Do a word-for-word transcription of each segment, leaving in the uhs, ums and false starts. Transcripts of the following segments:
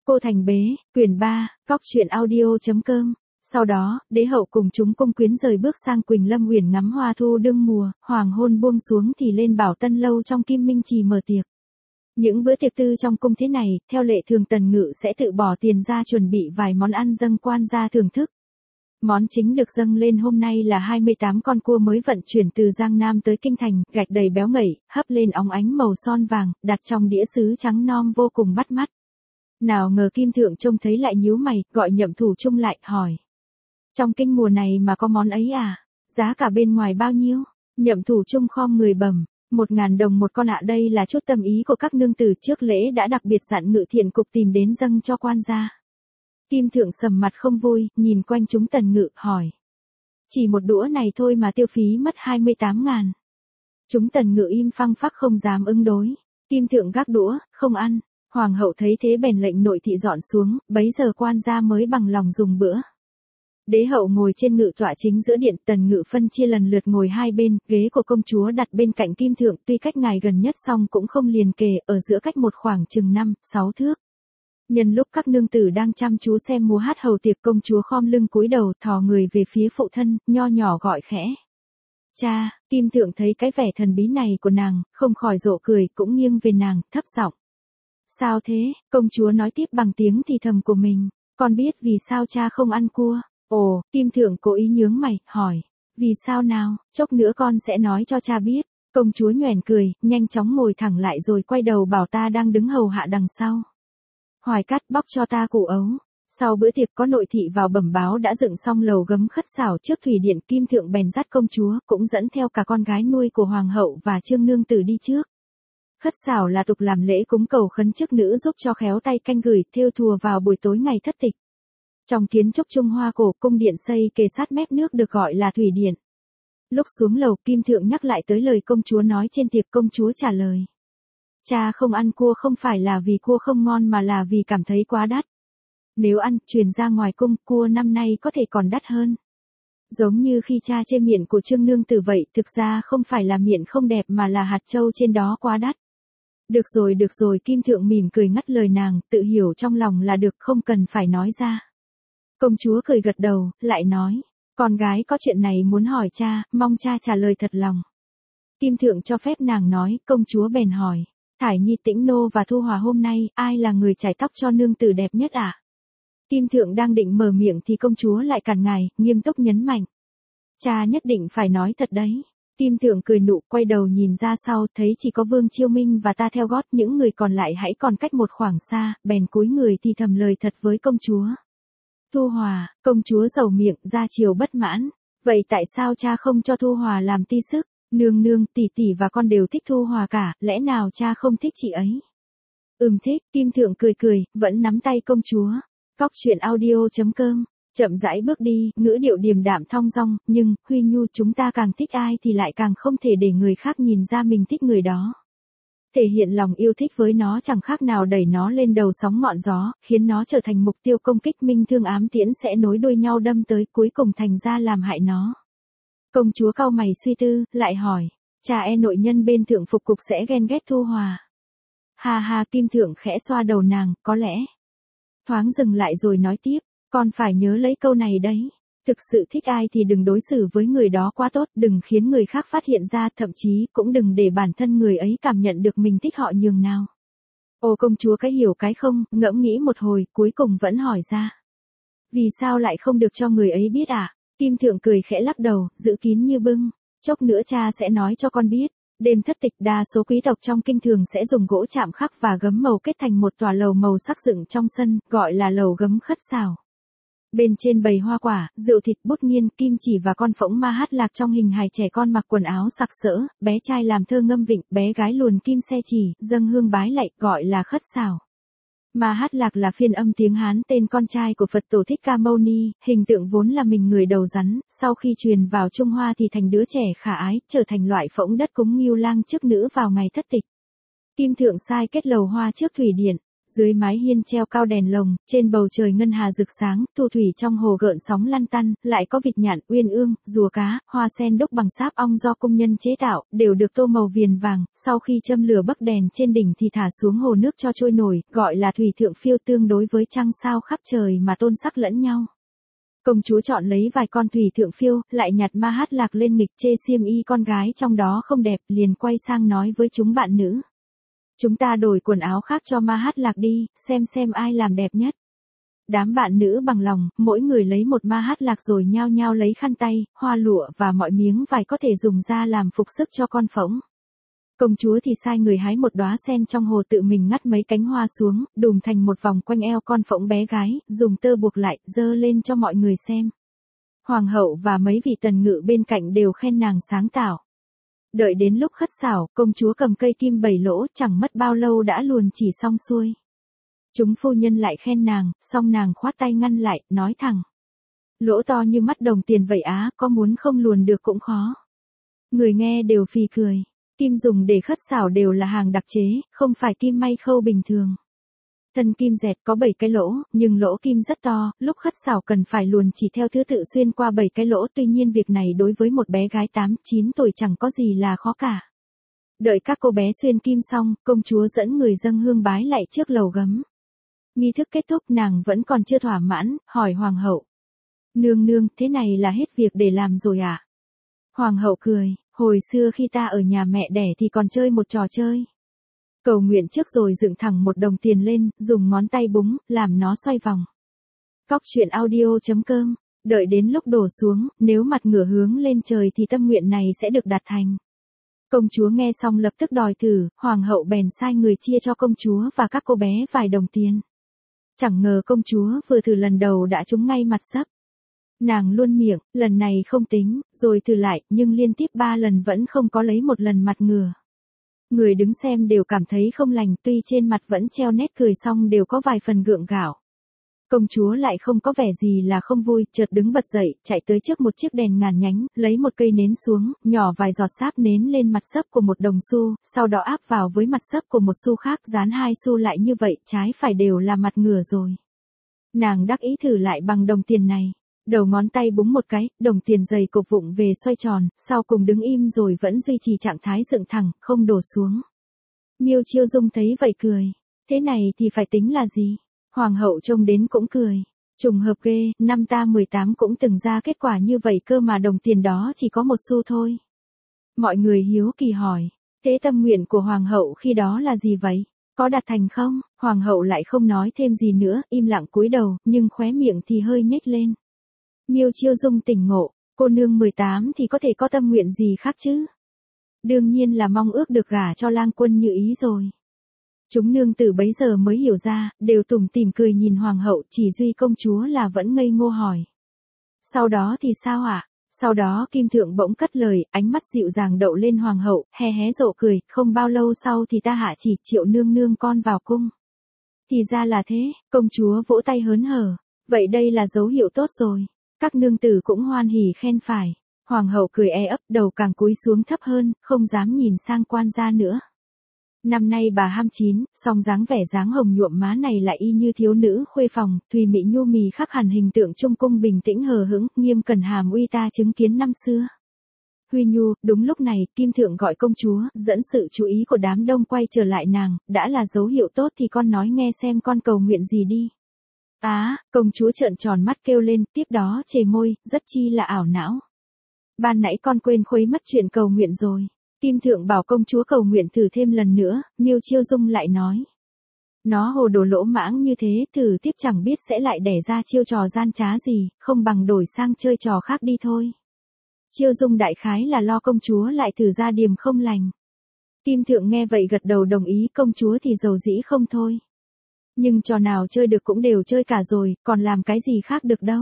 Cô Thành Bế, quyển ba, góc truyện audio.com. Sau đó, đế hậu cùng chúng cung quyến rời bước sang Quỳnh Lâm Uyển ngắm hoa thu đương mùa, hoàng hôn buông xuống thì lên Bảo Tân lâu trong Kim Minh Trì mở tiệc. Những bữa tiệc tư trong cung thế này, theo lệ thường Tần Ngự sẽ tự bỏ tiền ra chuẩn bị vài món ăn dâng quan gia thưởng thức. Món chính được dâng lên hôm nay là hai mươi tám con cua mới vận chuyển từ Giang Nam tới Kinh Thành, gạch đầy béo ngậy, hấp lên óng ánh màu son vàng, đặt trong đĩa sứ trắng non vô cùng bắt mắt. Nào ngờ Kim Thượng trông thấy lại nhíu mày, gọi Nhậm Thủ Trung lại, hỏi. Trong kinh mùa này mà có món ấy à? Giá cả bên ngoài bao nhiêu? Nhậm Thủ Trung khom người bẩm, một ngàn đồng một con ạ. Đây là chút tâm ý của các nương tử trước lễ đã đặc biệt dặn Ngự Thiện cục tìm đến dâng cho quan gia. Kim Thượng sầm mặt không vui, nhìn quanh chúng Tần Ngự, hỏi. Chỉ một đũa này thôi mà tiêu phí mất hai mươi tám ngàn. Chúng Tần Ngự im phăng phắc không dám ứng đối. Kim Thượng gác đũa, không ăn. Hoàng hậu thấy thế bèn lệnh nội thị dọn xuống, bấy giờ quan gia mới bằng lòng dùng bữa. Đế hậu ngồi trên ngự tọa chính giữa điện, Tần Ngự phân chia lần lượt ngồi hai bên, ghế của công chúa đặt bên cạnh Kim Thượng, tuy cách ngài gần nhất song cũng không liền kề, ở giữa cách một khoảng chừng năm, sáu thước. Nhân lúc các nương tử đang chăm chú xem múa hát hầu tiệc, công chúa khom lưng cúi đầu thò người về phía phụ thân, nho nhỏ gọi khẽ. Cha. Kim Thượng thấy cái vẻ thần bí này của nàng, không khỏi rộ cười, cũng nghiêng về nàng, thấp giọng. Sao thế? Công chúa nói tiếp bằng tiếng thì thầm của mình. Con biết vì sao cha không ăn cua. Ồ, Kim Thượng cố ý nhướng mày, hỏi. Vì sao nào? Chốc nữa con sẽ nói cho cha biết. Công chúa nhoẻn cười, nhanh chóng ngồi thẳng lại rồi quay đầu bảo ta đang đứng hầu hạ đằng sau. Hoài Cát, bóc cho ta củ ấu. Sau bữa tiệc có nội thị vào bẩm báo đã dựng xong lầu gấm khất xảo trước thủy điện. Kim Thượng bèn dắt công chúa, cũng dẫn theo cả con gái nuôi của hoàng hậu và Trương nương tử đi trước. Khất xảo là tục làm lễ cúng cầu khấn chức nữ giúp cho khéo tay canh gửi thêu thùa vào buổi tối ngày thất tịch. Trong kiến trúc Trung Hoa cổ, cung điện xây kề sát mép nước được gọi là thủy điện. Lúc xuống lầu, Kim Thượng nhắc lại tới lời công chúa nói trên tiệc. Công chúa trả lời. Cha không ăn cua không phải là vì cua không ngon mà là vì cảm thấy quá đắt. Nếu ăn, truyền ra ngoài cung, cua năm nay có thể còn đắt hơn. Giống như khi cha chê miệng của Trương nương tử vậy, thực ra không phải là miệng không đẹp mà là hạt châu trên đó quá đắt. Được rồi được rồi, Kim Thượng mỉm cười ngắt lời nàng, tự hiểu trong lòng là được, không cần phải nói ra. Công chúa cười gật đầu, lại nói, con gái có chuyện này muốn hỏi cha, mong cha trả lời thật lòng. Kim Thượng cho phép nàng nói, công chúa bèn hỏi, Thải Nhi, Tĩnh Nô và Thu Hòa hôm nay, ai là người chải tóc cho nương tử đẹp nhất ạ? À? Kim Thượng đang định mở miệng thì công chúa lại cản ngài, nghiêm túc nhấn mạnh. Cha nhất định phải nói thật đấy. Kim Thượng cười nụ, quay đầu nhìn ra sau, thấy chỉ có Vương Chiêu Minh và ta theo gót, những người còn lại hãy còn cách một khoảng xa, bèn cúi người thì thầm lời thật với công chúa. Thu Hòa. Công chúa dầu miệng, ra chiều bất mãn. Vậy tại sao cha không cho Thu Hòa làm ti sức? Nương nương, tỷ tỷ và con đều thích Thu Hòa cả, lẽ nào cha không thích chị ấy? Ừm thích. Kim Thượng cười cười, vẫn nắm tay công chúa. Góc truyện audio.com. Chậm rãi bước đi, ngữ điệu điềm đạm thong dong, nhưng, Huy Nhu, chúng ta càng thích ai thì lại càng không thể để người khác nhìn ra mình thích người đó. Thể hiện lòng yêu thích với nó chẳng khác nào đẩy nó lên đầu sóng ngọn gió, khiến nó trở thành mục tiêu công kích, minh thương ám tiễn sẽ nối đuôi nhau đâm tới, cuối cùng thành ra làm hại nó. Công chúa cau mày suy tư, lại hỏi, cha e nội nhân bên thượng phục cục sẽ ghen ghét Thu Hòa. Ha ha, Kim Thượng khẽ xoa đầu nàng, có lẽ. Thoáng dừng lại rồi nói tiếp, con phải nhớ lấy câu này đấy. Thực sự thích ai thì đừng đối xử với người đó quá tốt, đừng khiến người khác phát hiện ra, thậm chí cũng đừng để bản thân người ấy cảm nhận được mình thích họ nhường nào. Ô công chúa cái hiểu cái không, ngẫm nghĩ một hồi, cuối cùng vẫn hỏi ra. Vì sao lại không được cho người ấy biết à? Kim Thượng cười khẽ lắc đầu, giữ kín như bưng. Chốc nữa cha sẽ nói cho con biết. Đêm thất tịch, đa số quý tộc trong kinh thường sẽ dùng gỗ chạm khắc và gấm màu kết thành một tòa lầu màu sắc dựng trong sân, gọi là lầu gấm khất xảo. Bên trên bày hoa quả, rượu thịt, bút nghiên, kim chỉ và con phỗng ma hát lạc trong hình hài trẻ con mặc quần áo sặc sỡ, bé trai làm thơ ngâm vịnh, bé gái luồn kim xe chỉ, dâng hương bái lạy, gọi là khất xảo. Ma hát lạc là phiên âm tiếng Hán tên con trai của Phật tổ Thích Ca Mâu Ni, hình tượng vốn là mình người đầu rắn, sau khi truyền vào Trung Hoa thì thành đứa trẻ khả ái, trở thành loại phỗng đất cúng Ngưu Lang trước nữ vào ngày thất tịch. Kim Thượng sai kết lầu hoa trước thủy điện. Dưới mái hiên treo cao đèn lồng, trên bầu trời ngân hà rực sáng, thu thủy trong hồ gợn sóng lăn tăn, lại có vịt nhạn, uyên ương, rùa cá, hoa sen đúc bằng sáp ong do công nhân chế tạo, đều được tô màu viền vàng, sau khi châm lửa bắc đèn trên đỉnh thì thả xuống hồ nước cho trôi nổi, gọi là thủy thượng phiêu, tương đối với trăng sao khắp trời mà tôn sắc lẫn nhau. Công chúa chọn lấy vài con thủy thượng phiêu, lại nhặt ma hát lạc lên nghịch, chê xiêm y con gái trong đó không đẹp, liền quay sang nói với chúng bạn nữ. Chúng ta đổi quần áo khác cho ma hát lạc đi, xem xem ai làm đẹp nhất. Đám bạn nữ bằng lòng, mỗi người lấy một ma hát lạc rồi nhao nhao lấy khăn tay, hoa lụa và mọi miếng vải có thể dùng ra làm phục sức cho con phỗng. Công chúa thì sai người hái một đóa sen trong hồ, tự mình ngắt mấy cánh hoa xuống, đùm thành một vòng quanh eo con phỗng bé gái, dùng tơ buộc lại, dơ lên cho mọi người xem. Hoàng hậu và mấy vị tần ngự bên cạnh đều khen nàng sáng tạo. Đợi đến lúc khất xảo, công chúa cầm cây kim bảy lỗ, chẳng mất bao lâu đã luồn chỉ xong xuôi. Chúng phu nhân lại khen nàng, xong nàng khoát tay ngăn lại, nói thẳng. Lỗ to như mắt đồng tiền vậy á, có muốn không luồn được cũng khó. Người nghe đều phì cười. Kim dùng để khất xảo đều là hàng đặc chế, không phải kim may khâu bình thường. Thân kim dẹt có bảy cái lỗ, nhưng lỗ kim rất to, lúc khất xảo cần phải luồn chỉ theo thứ tự xuyên qua bảy cái lỗ, tuy nhiên việc này đối với một bé gái tám, chín tuổi chẳng có gì là khó cả. Đợi các cô bé xuyên kim xong, công chúa dẫn người dâng hương bái lại trước lầu gấm. Nghi thức kết thúc, nàng vẫn còn chưa thỏa mãn, hỏi hoàng hậu. Nương nương, thế này là hết việc để làm rồi à? Hoàng hậu cười, hồi xưa khi ta ở nhà mẹ đẻ thì còn chơi một trò chơi. Cầu nguyện trước rồi dựng thẳng một đồng tiền lên, dùng ngón tay búng, làm nó xoay vòng. Cóc truyện audio chấm com, đợi đến lúc đổ xuống, nếu mặt ngửa hướng lên trời thì tâm nguyện này sẽ được đạt thành. Công chúa nghe xong lập tức đòi thử, hoàng hậu bèn sai người chia cho công chúa và các cô bé vài đồng tiền. Chẳng ngờ công chúa vừa thử lần đầu đã trúng ngay mặt sấp. Nàng luôn miệng, lần này không tính, rồi thử lại, nhưng liên tiếp ba lần vẫn không có lấy một lần mặt ngửa. Người đứng xem đều cảm thấy không lành, tuy trên mặt vẫn treo nét cười song đều có vài phần gượng gạo. Công chúa lại không có vẻ gì là không vui, chợt đứng bật dậy, chạy tới trước một chiếc đèn ngàn nhánh, lấy một cây nến xuống, nhỏ vài giọt sáp nến lên mặt sấp của một đồng xu, sau đó áp vào với mặt sấp của một xu khác, dán hai xu lại như vậy, trái phải đều là mặt ngửa rồi. Nàng đắc ý thử lại bằng đồng tiền này. Đầu ngón tay búng một cái, đồng tiền dày cục vụng về xoay tròn, sau cùng đứng im rồi vẫn duy trì trạng thái dựng thẳng, không đổ xuống. Miêu Chiêu Dung thấy vậy cười. Thế này thì phải tính là gì? Hoàng hậu trông đến cũng cười. Trùng hợp ghê, năm ta mười tám cũng từng ra kết quả như vậy cơ mà đồng tiền đó chỉ có một xu thôi. Mọi người hiếu kỳ hỏi. Thế tâm nguyện của hoàng hậu khi đó là gì vậy? Có đạt thành không? Hoàng hậu lại không nói thêm gì nữa, im lặng cúi đầu, nhưng khóe miệng thì hơi nhếch lên. Miêu Chiêu Dung tỉnh ngộ, cô nương mười tám thì có thể có tâm nguyện gì khác chứ? Đương nhiên là mong ước được gả cho lang quân Như Ý rồi. Chúng nương tử bấy giờ mới hiểu ra, đều tủm tỉm cười nhìn hoàng hậu, chỉ duy công chúa là vẫn ngây ngô hỏi. Sau đó thì sao ạ? À? Sau đó Kim Thượng bỗng cất lời, ánh mắt dịu dàng đậu lên hoàng hậu, hé hé rộ cười, không bao lâu sau thì ta hạ chỉ Triệu nương nương con vào cung. Thì ra là thế, công chúa vỗ tay hớn hở, vậy đây là dấu hiệu tốt rồi. Các nương tử cũng hoan hỉ khen phải. Hoàng hậu cười e ấp, đầu càng cúi xuống thấp hơn, không dám nhìn sang quan gia nữa. Năm nay bà hai mươi chín, song dáng vẻ dáng hồng nhuộm má này lại y như thiếu nữ khuê phòng, thùy mị nhu mì khắc hẳn hình tượng trung cung bình tĩnh hờ hững, nghiêm cẩn hàm uy ta chứng kiến năm xưa. Huy Nhu, đúng lúc này, Kim Thượng gọi công chúa, dẫn sự chú ý của đám đông quay trở lại nàng, đã là dấu hiệu tốt thì con nói nghe xem con cầu nguyện gì đi. Á, à, công chúa trợn tròn mắt kêu lên, tiếp đó chề môi, rất chi là ảo não. Ban nãy con quên khuấy mất chuyện cầu nguyện rồi. Kim Thượng bảo công chúa cầu nguyện thử thêm lần nữa, Miêu Chiêu Dung lại nói. Nó hồ đồ lỗ mãng như thế, thử tiếp chẳng biết sẽ lại đẻ ra chiêu trò gian trá gì, không bằng đổi sang chơi trò khác đi thôi. Chiêu Dung đại khái là lo công chúa lại thử ra điềm không lành. Kim Thượng nghe vậy gật đầu đồng ý, công chúa thì giàu dĩ không thôi. Nhưng trò nào chơi được cũng đều chơi cả rồi, còn làm cái gì khác được đâu.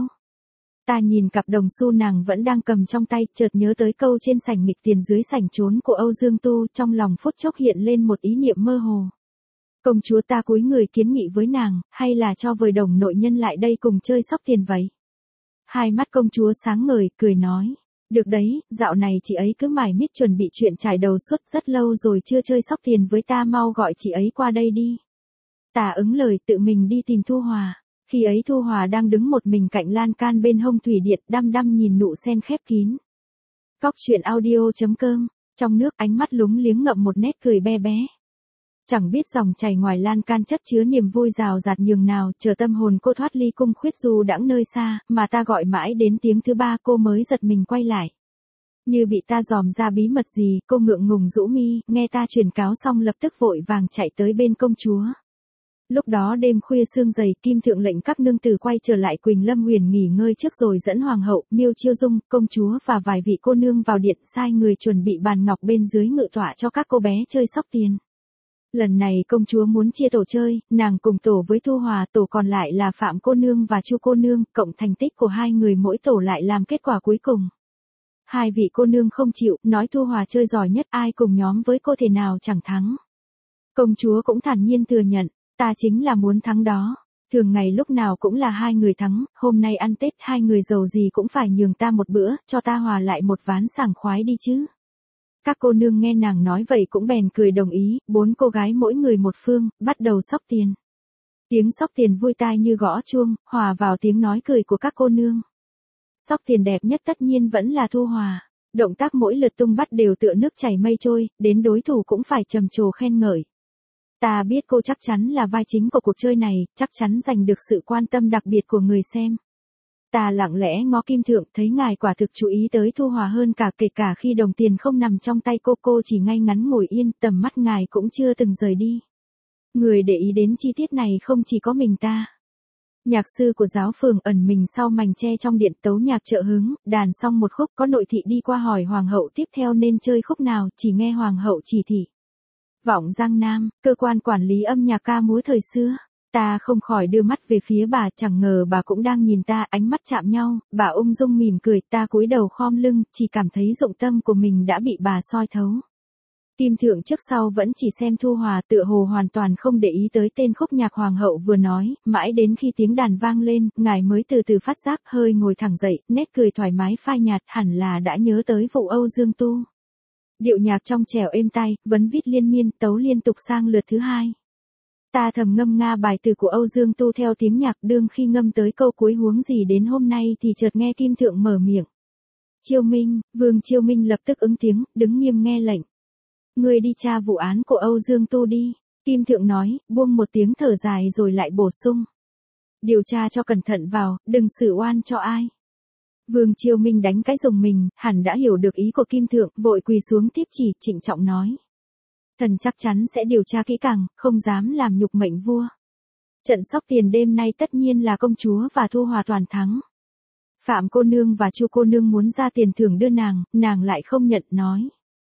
Ta nhìn cặp đồng xu nàng vẫn đang cầm trong tay, chợt nhớ tới câu trên sảnh nghịch tiền dưới sảnh trốn của Âu Dương Tu, trong lòng phút chốc hiện lên một ý niệm mơ hồ. Công chúa ta cúi người kiến nghị với nàng, hay là cho vời đồng nội nhân lại đây cùng chơi sóc tiền vậy? Hai mắt công chúa sáng ngời, cười nói. Được đấy, dạo này chị ấy cứ mải miết chuẩn bị chuyện trải đầu suốt rất lâu rồi chưa chơi sóc tiền với ta, mau gọi chị ấy qua đây đi. Ta ứng lời tự mình đi tìm Thu Hòa. Khi ấy Thu Hòa đang đứng một mình cạnh lan can bên hông thủy điện, đăm đăm nhìn nụ sen khép kín. Cóc truyện audio.com, trong nước ánh mắt lúng liếng ngậm một nét cười be bé. Chẳng biết dòng chảy ngoài lan can chất chứa niềm vui rào rạt nhường nào, chờ tâm hồn cô thoát ly cung khuyết du đãng nơi xa, mà ta gọi mãi đến tiếng thứ ba cô mới giật mình quay lại. Như bị ta dòm ra bí mật gì, cô ngượng ngùng rũ mi, nghe ta truyền cáo xong lập tức vội vàng chạy tới bên công chúa. Lúc đó đêm khuya sương dày, Kim Thượng lệnh các nương tử quay trở lại Quỳnh Lâm Huyền nghỉ ngơi trước rồi dẫn Hoàng hậu, Miêu Chiêu Dung, công chúa và vài vị cô nương vào điện, sai người chuẩn bị bàn ngọc bên dưới ngự tọa cho các cô bé chơi sóc tiền. Lần này công chúa muốn chia tổ chơi, nàng cùng tổ với Thu Hòa, tổ còn lại là Phạm cô nương và Chu cô nương, cộng thành tích của hai người mỗi tổ lại làm kết quả cuối cùng. Hai vị cô nương không chịu, nói Thu Hòa chơi giỏi nhất, ai cùng nhóm với cô thể nào chẳng thắng. Công chúa cũng thản nhiên thừa nhận, ta chính là muốn thắng đó. Thường ngày lúc nào cũng là hai người thắng, hôm nay ăn Tết hai người giàu gì cũng phải nhường ta một bữa, cho ta hòa lại một ván sảng khoái đi chứ. Các cô nương nghe nàng nói vậy cũng bèn cười đồng ý, bốn cô gái mỗi người một phương, bắt đầu xóc tiền. Tiếng xóc tiền vui tai như gõ chuông, hòa vào tiếng nói cười của các cô nương. Xóc tiền đẹp nhất tất nhiên vẫn là Thu Hòa. Động tác mỗi lượt tung bắt đều tựa nước chảy mây trôi, đến đối thủ cũng phải trầm trồ khen ngợi. Ta biết cô chắc chắn là vai chính của cuộc chơi này, chắc chắn giành được sự quan tâm đặc biệt của người xem. Ta lặng lẽ ngó Kim Thượng, thấy ngài quả thực chú ý tới Thu Hòa hơn cả, kể cả khi đồng tiền không nằm trong tay cô, cô chỉ ngay ngắn ngồi yên, tầm mắt ngài cũng chưa từng rời đi. Người để ý đến chi tiết này không chỉ có mình ta. Nhạc sư của giáo phường ẩn mình sau mành tre trong điện tấu nhạc trợ hứng, đàn xong một khúc có nội thị đi qua hỏi Hoàng hậu tiếp theo nên chơi khúc nào, chỉ nghe Hoàng hậu chỉ thị. Vọng Giang Nam, cơ quan quản lý âm nhạc ca múa thời xưa. Ta không khỏi đưa mắt về phía bà, chẳng ngờ bà cũng đang nhìn ta, ánh mắt chạm nhau, bà ung dung mỉm cười, ta cúi đầu khom lưng, chỉ cảm thấy dụng tâm của mình đã bị bà soi thấu. Kim Thượng trước sau vẫn chỉ xem Thu Hòa, tựa hồ hoàn toàn không để ý tới tên khúc nhạc Hoàng hậu vừa nói, mãi đến khi tiếng đàn vang lên, ngài mới từ từ phát giác, hơi ngồi thẳng dậy, nét cười thoải mái phai nhạt, hẳn là đã nhớ tới vụ Âu Dương Tu. Điệu nhạc trong trẻo êm tai, vấn vít liên miên, tấu liên tục sang lượt thứ hai. Ta thầm ngâm nga bài từ của Âu Dương Tu theo tiếng nhạc, đương khi ngâm tới câu cuối huống gì đến hôm nay thì chợt nghe Kim Thượng mở miệng. Chiêu Minh, Vương Chiêu Minh lập tức ứng tiếng, đứng nghiêm nghe lệnh. Ngươi đi tra vụ án của Âu Dương Tu đi. Kim Thượng nói, buông một tiếng thở dài rồi lại bổ sung. Điều tra cho cẩn thận vào, đừng xử oan cho ai. Vương Chiêu Minh đánh cái rùng mình, hẳn đã hiểu được ý của Kim Thượng, vội quỳ xuống tiếp chỉ, trịnh trọng nói. Thần chắc chắn sẽ điều tra kỹ càng, không dám làm nhục mệnh vua. Trận sóc tiền đêm nay tất nhiên là công chúa và Thu Hòa toàn thắng. Phạm cô nương và Chu cô nương muốn ra tiền thưởng đưa nàng, nàng lại không nhận, nói.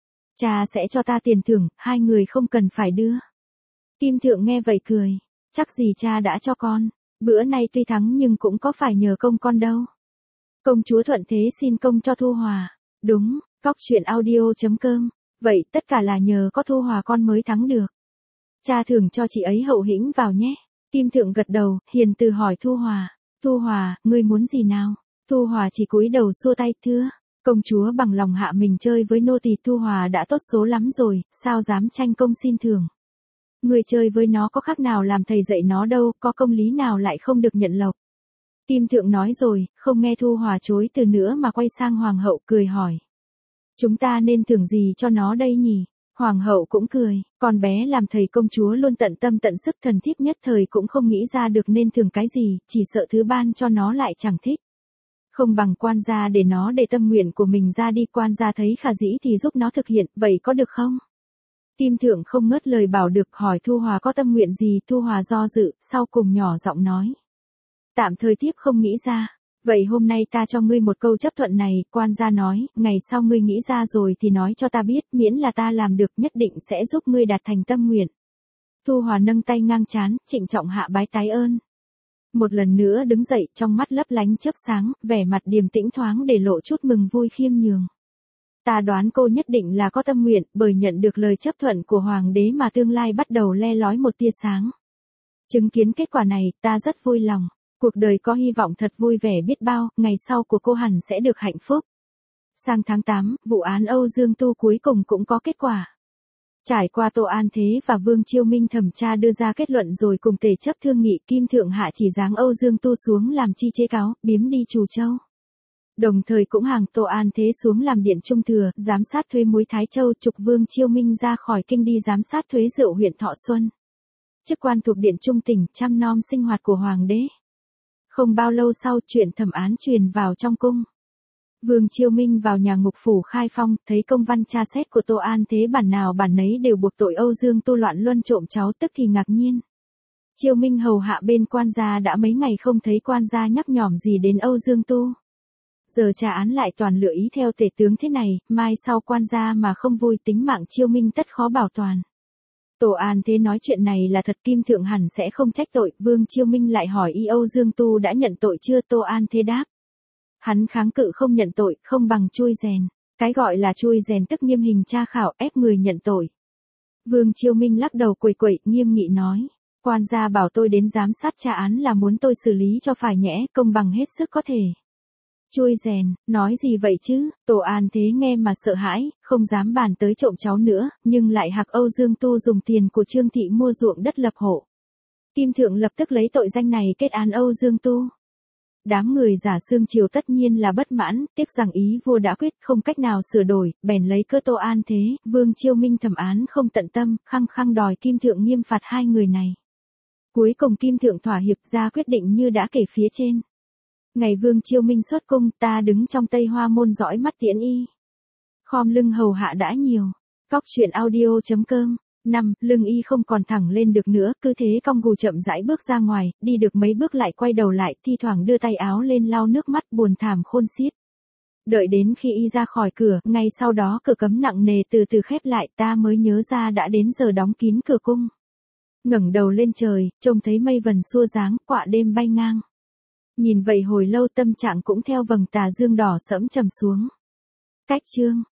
Cha sẽ cho ta tiền thưởng, hai người không cần phải đưa. Kim Thượng nghe vậy cười, chắc gì cha đã cho con, bữa nay tuy thắng nhưng cũng có phải nhờ công con đâu. Công chúa thuận thế xin công cho Thu Hòa. Đúng, cóc truyện audio.com. Vậy tất cả là nhờ có Thu Hòa con mới thắng được. Cha thưởng cho chị ấy hậu hĩnh vào nhé. Kim Thượng gật đầu, hiền từ hỏi Thu Hòa. Thu Hòa, ngươi muốn gì nào? Thu Hòa chỉ cúi đầu xua tay, thưa. Công chúa bằng lòng hạ mình chơi với nô tỳ, Thu Hòa đã tốt số lắm rồi, sao dám tranh công xin thưởng. Người chơi với nó có khác nào làm thầy dạy nó đâu, có công lý nào lại không được nhận lộc. Kim Thượng nói rồi, không nghe Thu Hòa chối từ nữa mà quay sang Hoàng hậu cười hỏi. Chúng ta nên thưởng gì cho nó đây nhỉ? Hoàng hậu cũng cười, con bé làm thầy công chúa luôn tận tâm tận sức, thần thiếp nhất thời cũng không nghĩ ra được nên thưởng cái gì, chỉ sợ thứ ban cho nó lại chẳng thích. Không bằng quan gia để nó để tâm nguyện của mình ra đi, quan gia thấy khả dĩ thì giúp nó thực hiện, vậy có được không? Kim Thượng không ngớt lời bảo được, hỏi Thu Hòa có tâm nguyện gì, Thu Hòa do dự, sau cùng nhỏ giọng nói. Tạm thời thiếp không nghĩ ra. Vậy hôm nay ta cho ngươi một câu chấp thuận này, quan gia nói, ngày sau ngươi nghĩ ra rồi thì nói cho ta biết, miễn là ta làm được nhất định sẽ giúp ngươi đạt thành tâm nguyện. Thu Hòa nâng tay ngang trán, trịnh trọng hạ bái tái ơn. Một lần nữa đứng dậy, trong mắt lấp lánh chớp sáng, vẻ mặt điềm tĩnh thoáng để lộ chút mừng vui khiêm nhường. Ta đoán cô nhất định là có tâm nguyện, bởi nhận được lời chấp thuận của Hoàng đế mà tương lai bắt đầu le lói một tia sáng. Chứng kiến kết quả này, ta rất vui lòng. Cuộc đời có hy vọng thật vui vẻ biết bao, ngày sau của cô hẳn sẽ được hạnh phúc. Sang tháng tám, vụ án Âu Dương Tu cuối cùng cũng có kết quả. Trải qua Tô An Thế và Vương Chiêu Minh thẩm tra đưa ra kết luận rồi cùng tề chấp thương nghị, Kim Thượng hạ chỉ giáng Âu Dương Tu xuống làm chi chế cáo, biếm đi Trù Châu. Đồng thời cũng hàng Tô An Thế xuống làm điện trung thừa, giám sát thuế muối Thái Châu, trục Vương Chiêu Minh ra khỏi kinh đi giám sát thuế rượu huyện Thọ Xuân. Chức quan thuộc điện trung tỉnh, chăm nom sinh hoạt của hoàng đế. Không bao lâu sau, chuyện thẩm án truyền vào trong cung. Vương Chiêu Minh vào nhà ngục phủ Khai Phong, thấy công văn tra xét của Tô An Thế bản nào bản nấy đều buộc tội Âu Dương Tu loạn luân trộm cháu, tức thì ngạc nhiên. Chiêu Minh hầu hạ bên quan gia đã mấy ngày không thấy quan gia nhắc nhỏm gì đến Âu Dương Tu. Giờ tra án lại toàn lựa ý theo tể tướng thế này, mai sau quan gia mà không vui tính mạng Chiêu Minh tất khó bảo toàn. Tô An Thế nói chuyện này là thật, Kim Thượng hẳn sẽ không trách tội. Vương Chiêu Minh lại hỏi y Âu Dương Tu đã nhận tội chưa? Tô An Thế đáp. Hắn kháng cự không nhận tội, không bằng chui rèn. Cái gọi là chui rèn tức nghiêm hình tra khảo, ép người nhận tội. Vương Chiêu Minh lắc đầu quẩy quẩy, nghiêm nghị nói. Quan gia bảo tôi đến giám sát tra án là muốn tôi xử lý cho phải nhẽ, công bằng hết sức có thể. Chui rèn, nói gì vậy chứ? Tô An Thế nghe mà sợ hãi, không dám bàn tới trộm cháu nữa, nhưng lại hạc Âu Dương Tu dùng tiền của Trương Thị mua ruộng đất lập hộ. Kim Thượng lập tức lấy tội danh này kết án Âu Dương Tu. Đám người giả xương triều tất nhiên là bất mãn, tiếc rằng ý vua đã quyết không cách nào sửa đổi, bèn lấy cơ Tô An Thế, Vương Chiêu Minh thẩm án không tận tâm, khăng khăng đòi Kim Thượng nghiêm phạt hai người này. Cuối cùng Kim Thượng thỏa hiệp ra quyết định như đã kể phía trên. Ngày Vương Chiêu Minh xuất cung, ta đứng trong Tây Hoa môn dõi mắt tiễn y. Khom lưng hầu hạ đã nhiều. Cóc truyện audio chấm com. năm. Lưng y không còn thẳng lên được nữa, cứ thế cong gù chậm rãi bước ra ngoài, đi được mấy bước lại quay đầu lại, thi thoảng đưa tay áo lên lau nước mắt, buồn thảm khôn xiết. Đợi đến khi y ra khỏi cửa, ngay sau đó cửa cấm nặng nề từ từ khép lại, ta mới nhớ ra đã đến giờ đóng kín cửa cung. Ngẩng đầu lên trời, trông thấy mây vần xua dáng, quạ đêm bay ngang. Nhìn vậy hồi lâu tâm trạng cũng theo vầng tà dương đỏ sẫm trầm xuống. Cách chương